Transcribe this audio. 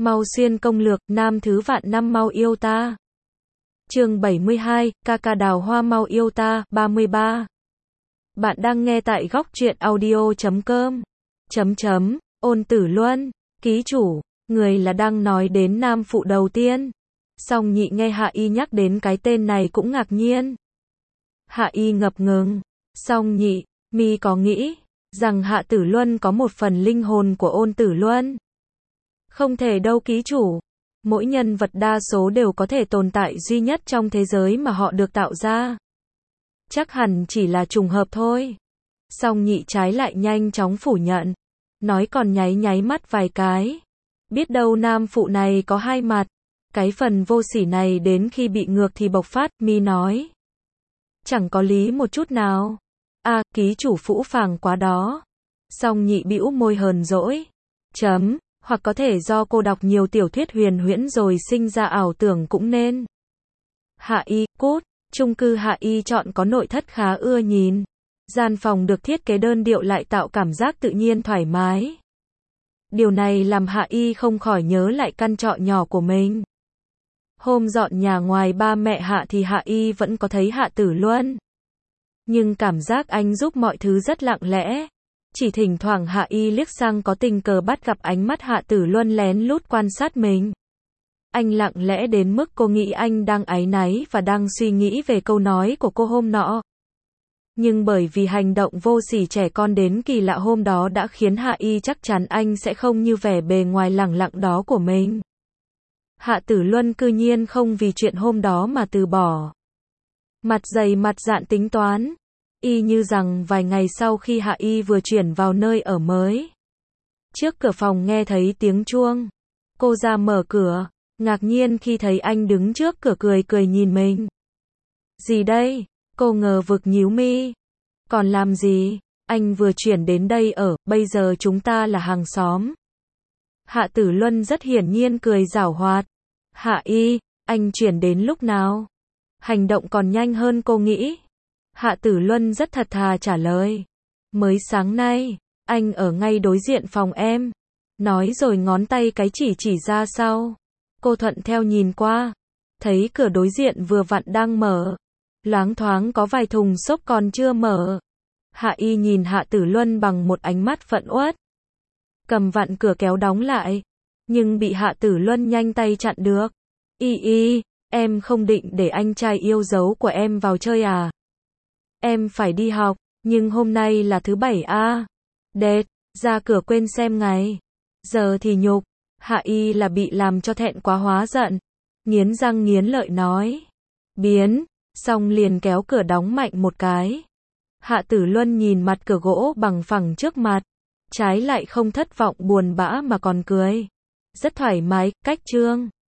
Mau xuyên công lược, nam thứ vạn năm mau yêu ta. Chương 72, ca ca đào hoa mau yêu ta, 33. Bạn đang nghe tại góc truyện audio.com. Ôn Tử Luân, ký chủ, người là đang nói đến nam phụ đầu tiên. Song Nhị nghe Hạ Y nhắc đến cái tên này cũng ngạc nhiên. Hạ Y ngập ngừng. Song Nhị, mi có nghĩ rằng Hạ Tử Luân có một phần linh hồn của Ôn Tử Luân? Không thể đâu ký chủ. Mỗi nhân vật đa số đều có thể tồn tại duy nhất trong thế giới mà họ được tạo ra. Chắc hẳn chỉ là trùng hợp thôi. Song Nhị trái lại nhanh chóng phủ nhận. Nói còn nháy nháy mắt vài cái. Biết đâu nam phụ này có hai mặt. Cái phần vô sỉ này đến khi bị ngược thì bộc phát, mi nói. Chẳng có lý một chút nào. Ký chủ phũ phàng quá đó. Song Nhị bĩu môi hờn dỗi. Hoặc có thể do cô đọc nhiều tiểu thuyết huyền huyễn rồi sinh ra ảo tưởng cũng nên. Hạ Y, cút. Chung cư Hạ Y chọn có nội thất khá ưa nhìn. Gian phòng được thiết kế đơn điệu lại tạo cảm giác tự nhiên thoải mái. Điều này làm Hạ Y không khỏi nhớ lại căn trọ nhỏ của mình. Hôm dọn nhà ngoài ba mẹ Hạ thì Hạ Y vẫn có thấy Hạ Tử Luân. Nhưng cảm giác anh giúp mọi thứ rất lặng lẽ. Chỉ thỉnh thoảng Hạ Y liếc sang có tình cờ bắt gặp ánh mắt Hạ Tử Luân lén lút quan sát mình. Anh lặng lẽ đến mức cô nghĩ anh đang áy náy và đang suy nghĩ về câu nói của cô hôm nọ. Nhưng bởi vì hành động vô sỉ trẻ con đến kỳ lạ hôm đó đã khiến Hạ Y chắc chắn anh sẽ không như vẻ bề ngoài lẳng lặng đó của mình. Hạ Tử Luân cư nhiên không vì chuyện hôm đó mà từ bỏ. Mặt dày mặt dạn tính toán. Y như rằng vài ngày sau khi Hạ Y vừa chuyển vào nơi ở mới. Trước cửa phòng nghe thấy tiếng chuông. Cô ra mở cửa, ngạc nhiên khi thấy anh đứng trước cửa cười cười nhìn mình. Gì đây? Cô ngờ vực nhíu mi. Còn làm gì? Anh vừa chuyển đến đây ở, bây giờ chúng ta là hàng xóm. Hạ Tử Luân rất hiển nhiên cười giảo hoạt. Hạ Y, anh chuyển đến lúc nào? Hành động còn nhanh hơn cô nghĩ. Hạ Tử Luân rất thật thà trả lời. Mới sáng nay, anh ở ngay đối diện phòng em. Nói rồi ngón tay cái chỉ ra sau. Cô thuận theo nhìn qua. Thấy cửa đối diện vừa vặn đang mở. Loáng thoáng có vài thùng xốp còn chưa mở. Hạ Y nhìn Hạ Tử Luân bằng một ánh mắt phẫn uất. Cầm vặn cửa kéo đóng lại. Nhưng bị Hạ Tử Luân nhanh tay chặn được. Y, em không định để anh trai yêu dấu của em vào chơi à? Em phải đi học, nhưng hôm nay là thứ bảy à? Đệt, ra cửa quên xem ngày. Giờ thì nhục. Hạ Y là bị làm cho thẹn quá hóa giận. Nghiến răng nghiến lợi nói. Biến, xong liền kéo cửa đóng mạnh một cái. Hạ Tử Luân nhìn mặt cửa gỗ bằng phẳng trước mặt. Trái lại không thất vọng buồn bã mà còn cười. Rất thoải mái, cách chương.